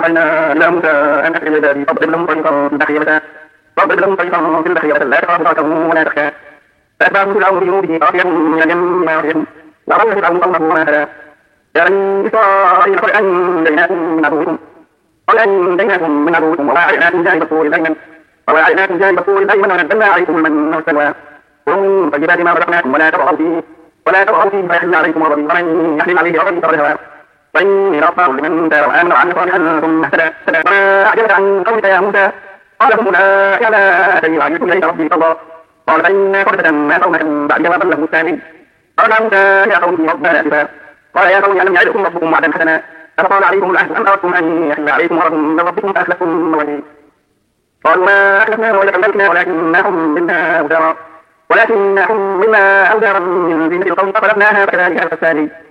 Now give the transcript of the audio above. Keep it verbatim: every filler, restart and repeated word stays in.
وأوحينا إلى موسى أن أسر بعبادي فاضرب لهم طريقا في البحر يبسا فاضرب لهم طريقا في البحر يبسا لا تخاف دركا ولا تخشى فأتبعهم فرعون بجنوده فأغرقهم من اليم ما يغرقهم وأضل فرعون قومه وما هدى يا بني إسرائيل قد أنجيناكم من عدوكم قد أنجيناكم من عدوكم وواعدناكم جانب الطور الأيمن وواعدناكم جانب الطور الأيمن ونزلنا عليكم المن والسلوى كلوا من طيبات ما رزقناكم ولا تطغوا فيه ولا تطغوا فيه فيحل عليكم غضبي ومن يحلل عليه غضبي فقد هوى فإني لغفار لمن تاب وآمن وعمل صالحا ثم اهتدى وما أعجبك عن قومك يا موسى قال هم أولئك على أثري وعجلت إليك ربي صلى قال فإن قربة ما قومك بعد ما ضله الثاني قال موسى يا قوم ربنا آسفا قال يا قوم ألم يعدكم ربكم وعدا حسنا أفطال عليكم العهد أم أردتم أن يحل عليكم غضب من ربكم فأخلفتم موعدي قالوا ما أخلفنا موعدك ملكنا ولكننا حملنا أوزارا ولكننا حملنا أوزارا من زينة القوم فقلبناها فكذلك الفساد